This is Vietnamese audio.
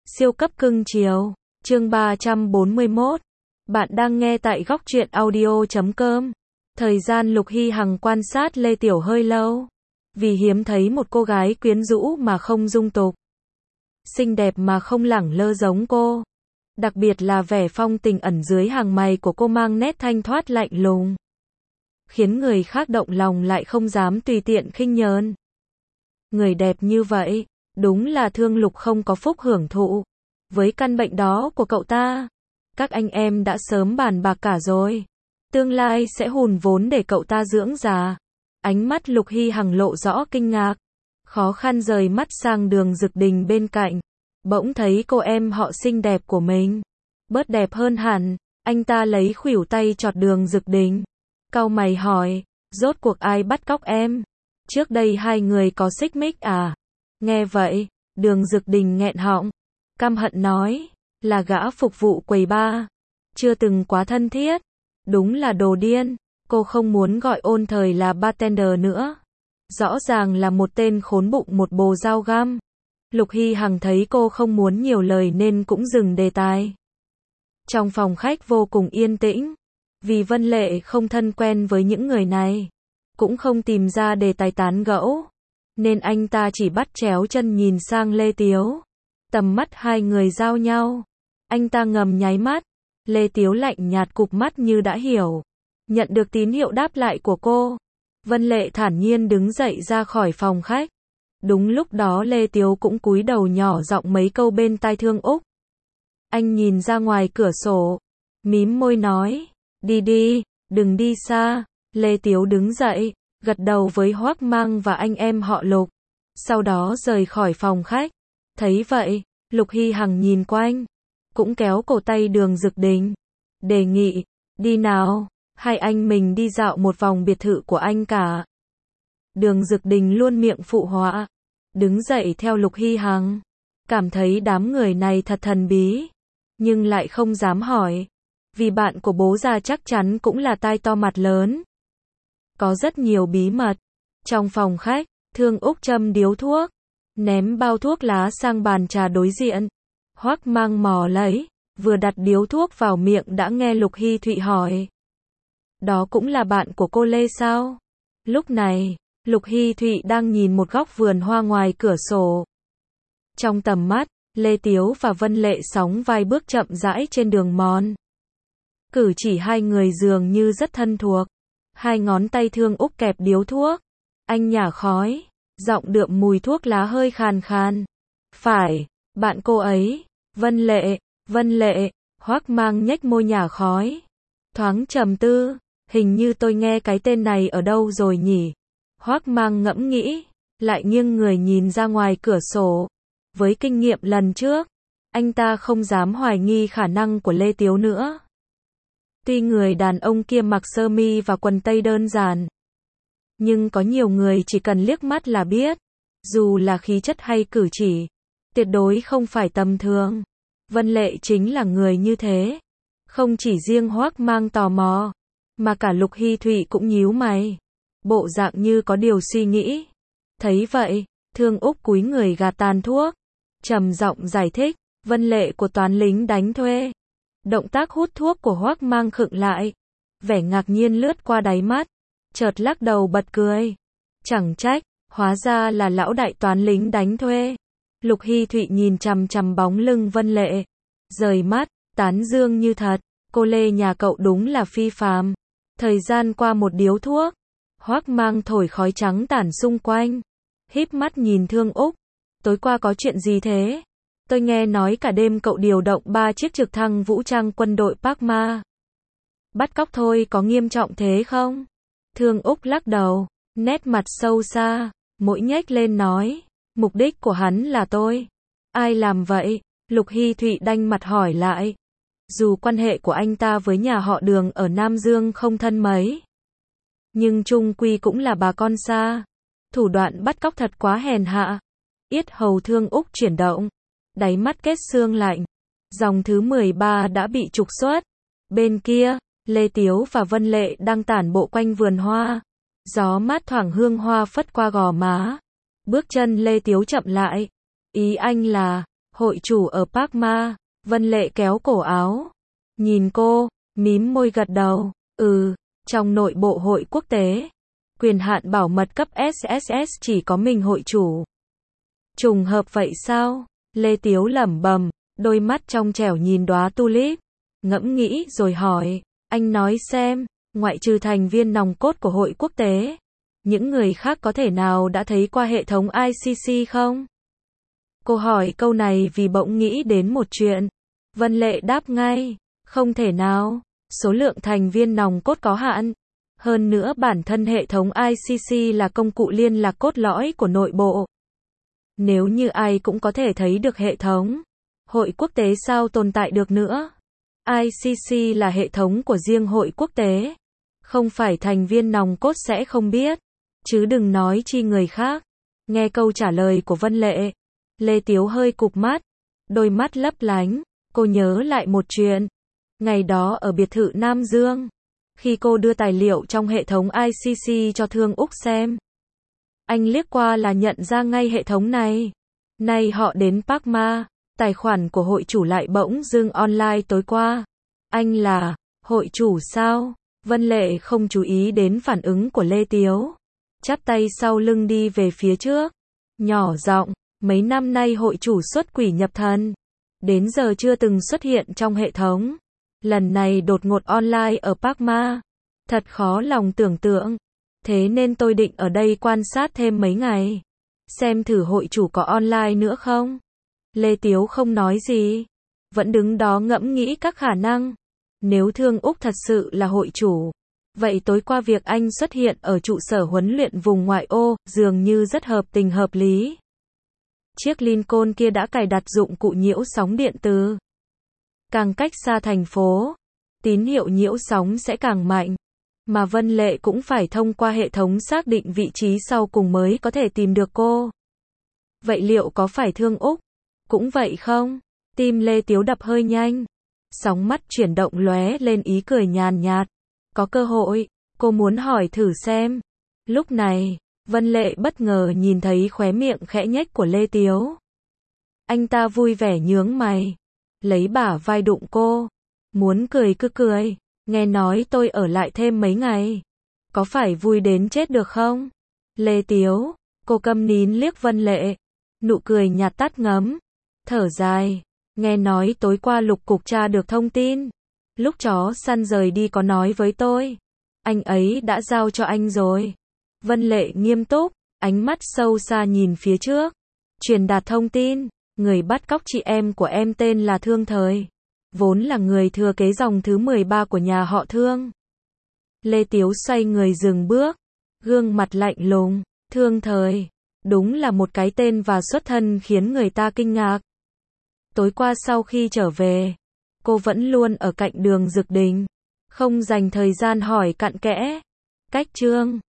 Siêu cấp cưng chiều. Chương 341. Bạn đang nghe tại góc truyện audio.com. Thời gian Lục Hy Hằng quan sát Lê Tiểu hơi lâu. Vì hiếm thấy một cô gái quyến rũ mà không dung tục. Xinh đẹp mà không lẳng lơ giống cô. Đặc biệt là vẻ phong tình ẩn dưới hàng mày của cô mang nét thanh thoát lạnh lùng. Khiến người khác động lòng lại không dám tùy tiện khinh nhờn. Người đẹp như vậy, đúng là Thương Lục không có phúc hưởng thụ. Với căn bệnh đó của cậu ta, các anh em đã sớm bàn bạc cả rồi. Tương lai sẽ hùn vốn để cậu ta dưỡng già. Ánh mắt Lục Hy Hằng lộ rõ kinh ngạc. Khó khăn rời mắt sang Đường Dực Đình bên cạnh. Bỗng thấy cô em họ xinh đẹp của mình bớt đẹp hơn hẳn. Anh ta lấy khuỷu tay chọt Đường Dực Đình. Cau mày hỏi, rốt cuộc ai bắt cóc em? Trước đây hai người có xích mích à? Nghe vậy, Đường Dực Đình nghẹn họng, căm hận nói, là gã phục vụ quầy bar. Chưa từng quá thân thiết. Đúng là đồ điên. Cô không muốn gọi Ôn Thời là bartender nữa. Rõ ràng là một tên khốn bụng một bồ dao găm. Lục Hy Hằng thấy cô không muốn nhiều lời nên cũng dừng đề tài. Trong phòng khách vô cùng yên tĩnh. Vì Vân Lệ không thân quen với những người này, cũng không tìm ra đề tài tán gẫu, nên anh ta chỉ bắt chéo chân nhìn sang Lê Tiếu. Tầm mắt hai người giao nhau. Anh ta ngầm nháy mắt. Lê Tiếu lạnh nhạt cụp mắt như đã hiểu. Nhận được tín hiệu đáp lại của cô, Vân Lệ thản nhiên đứng dậy ra khỏi phòng khách. Đúng lúc đó Lê Tiếu cũng cúi đầu nhỏ giọng mấy câu bên tai Thương Úc. Anh nhìn ra ngoài cửa sổ, mím môi nói, đi đi, đừng đi xa. Lê Tiếu đứng dậy, gật đầu với Hoắc Mang và anh em họ Lục. Sau đó rời khỏi phòng khách. Thấy vậy, Lục Hy Hằng nhìn quanh, cũng kéo cổ tay Đường Dực Đình, đề nghị, đi nào, hai anh mình đi dạo một vòng biệt thự của anh cả. Đường Dực Đình luôn miệng phụ họa, đứng dậy theo Lục Hy Hằng, cảm thấy đám người này thật thần bí, nhưng lại không dám hỏi, vì bạn của bố già chắc chắn cũng là tai to mặt lớn. Có rất nhiều bí mật. Trong phòng khách, Thương Úc châm điếu thuốc, ném bao thuốc lá sang bàn trà đối diện. Hoắc Mang mò lấy, vừa đặt điếu thuốc vào miệng đã nghe Lục Hy Thụy hỏi. Đó cũng là bạn của cô Lê sao? Lúc này, Lục Hy Thụy đang nhìn một góc vườn hoa ngoài cửa sổ. Trong tầm mắt, Lê Tiếu và Vân Lệ sóng vai bước chậm rãi trên đường mòn. Cử chỉ hai người dường như rất thân thuộc. Hai ngón tay Thương Úc kẹp điếu thuốc. Anh nhả khói, giọng đượm mùi thuốc lá hơi khàn khàn. Phải, bạn cô ấy, Vân Lệ, Hoắc Mang nhếch môi nhả khói. Thoáng trầm tư, hình như tôi nghe cái tên này ở đâu rồi nhỉ? Hoắc Mang ngẫm nghĩ, lại nghiêng người nhìn ra ngoài cửa sổ. Với kinh nghiệm lần trước, anh ta không dám hoài nghi khả năng của Lê Tiếu nữa. Tuy người đàn ông kia mặc sơ mi và quần tây đơn giản, nhưng có nhiều người chỉ cần liếc mắt là biết, dù là khí chất hay cử chỉ, tuyệt đối không phải tầm thường. Vân Lệ chính là người như thế. Không chỉ riêng Hoắc Mang tò mò, mà cả Lục Hy Thụy cũng nhíu mày, bộ dạng như có điều suy nghĩ. Thấy vậy, Thương Úc cúi người gạt tàn thuốc, trầm giọng giải thích, Vân Lệ của toán lính đánh thuê. Động tác hút thuốc của Hoắc Mang khựng lại, vẻ ngạc nhiên lướt qua đáy mắt, chợt lắc đầu bật cười. Chẳng trách, hóa ra là lão đại toán lính đánh thuê. Lục Hy Thụy nhìn chằm chằm bóng lưng Vân Lệ, rời mắt, tán dương như thật, cô Lê nhà cậu đúng là phi phàm. Thời gian qua một điếu thuốc, Hoắc Mang thổi khói trắng tản xung quanh, híp mắt nhìn Thương Úc, tối qua có chuyện gì thế? Tôi nghe nói cả đêm cậu điều động 3 chiếc trực thăng vũ trang quân đội Pakma. Bắt cóc thôi, có nghiêm trọng thế không? Thương Úc lắc đầu, nét mặt sâu xa, mũi nhếch lên nói, mục đích của hắn là tôi. Ai làm vậy? Lục Hy Thụy đanh mặt hỏi lại. Dù quan hệ của anh ta với nhà họ Đường ở Nam Dương không thân mấy, nhưng chung quy cũng là bà con xa. Thủ đoạn bắt cóc thật quá hèn hạ. Yết hầu Thương Úc chuyển động, đáy mắt kết sương lạnh. Dòng thứ 13 đã bị trục xuất. Bên kia, Lê Tiếu và Vân Lệ đang tản bộ quanh vườn hoa. Gió mát thoảng hương hoa phất qua gò má. Bước chân Lê Tiếu chậm lại. Ý anh là, Hội chủ ở Park Ma. Vân Lệ kéo cổ áo. Nhìn cô, mím môi gật đầu. Trong nội bộ hội quốc tế, quyền hạn bảo mật cấp SSS chỉ có mình hội chủ. Trùng hợp vậy sao? Lê Tiếu lẩm bẩm, đôi mắt trong trẻo nhìn đóa tulip. Ngẫm nghĩ rồi hỏi, anh nói xem, ngoại trừ thành viên nòng cốt của hội quốc tế, những người khác có thể nào đã thấy qua hệ thống ICC không? Cô hỏi câu này vì bỗng nghĩ đến một chuyện. Vân Lệ đáp ngay, không thể nào, số lượng thành viên nòng cốt có hạn. Hơn nữa bản thân hệ thống ICC là công cụ liên lạc cốt lõi của nội bộ. Nếu như ai cũng có thể thấy được hệ thống, hội quốc tế sao tồn tại được nữa? ICC là hệ thống của riêng hội quốc tế. Không phải thành viên nòng cốt sẽ không biết, chứ đừng nói chi người khác. Nghe câu trả lời của Vân Lệ, Lê Tiếu hơi cụp mắt, đôi mắt lấp lánh. Cô nhớ lại một chuyện. Ngày đó ở biệt thự Nam Dương, khi cô đưa tài liệu trong hệ thống ICC cho Thương Úc xem, anh liếc qua là nhận ra ngay hệ thống này. Nay họ đến Park Ma, tài khoản của hội chủ lại bỗng dưng online tối qua. Anh là hội chủ sao? Vân Lệ không chú ý đến phản ứng của Lê Tiếu, chắp tay sau lưng đi về phía trước, nhỏ giọng, mấy năm nay hội chủ xuất quỷ nhập thần, đến giờ chưa từng xuất hiện trong hệ thống. Lần này đột ngột online ở Park Ma, thật khó lòng tưởng tượng. Thế nên tôi định ở đây quan sát thêm mấy ngày, xem thử hội chủ có online nữa không. Lê Tiếu không nói gì, vẫn đứng đó ngẫm nghĩ các khả năng. Nếu Thương Úc thật sự là hội chủ, vậy tối qua việc anh xuất hiện ở trụ sở huấn luyện vùng ngoại ô, dường như rất hợp tình hợp lý. Chiếc Lincoln kia đã cài đặt dụng cụ nhiễu sóng điện từ. Càng cách xa thành phố, tín hiệu nhiễu sóng sẽ càng mạnh. Mà Vân Lệ cũng phải thông qua hệ thống xác định vị trí sau cùng mới có thể tìm được cô. Vậy liệu có phải Thương Úc cũng vậy không? Tim Lê Tiếu đập hơi nhanh. Sóng mắt chuyển động lóe lên ý cười nhàn nhạt. Có cơ hội, cô muốn hỏi thử xem. Lúc này, Vân Lệ bất ngờ nhìn thấy khóe miệng khẽ nhếch của Lê Tiếu. Anh ta vui vẻ nhướng mày, lấy bả vai đụng cô. Muốn cười cứ cười, nghe nói tôi ở lại thêm mấy ngày. Có phải vui đến chết được không? Lê Tiếu, cô câm nín liếc Vân Lệ. Nụ cười nhạt tắt ngấm. Thở dài, nghe nói tối qua Lục cục tra được thông tin. Lúc chó săn rời đi có nói với tôi. Anh ấy đã giao cho anh rồi. Vân Lệ nghiêm túc, ánh mắt sâu xa nhìn phía trước. Truyền đạt thông tin, người bắt cóc chị em của em tên là Thương Thời, vốn là người thừa kế dòng thứ 13 của nhà họ Thương. Lê Tiếu xoay người dừng bước, gương mặt lạnh lùng. Thương Thời, đúng là một cái tên và xuất thân khiến người ta kinh ngạc. Tối qua sau khi trở về, cô vẫn luôn ở cạnh Đường Dực Đình, không dành thời gian hỏi cặn kẽ. Cách Trương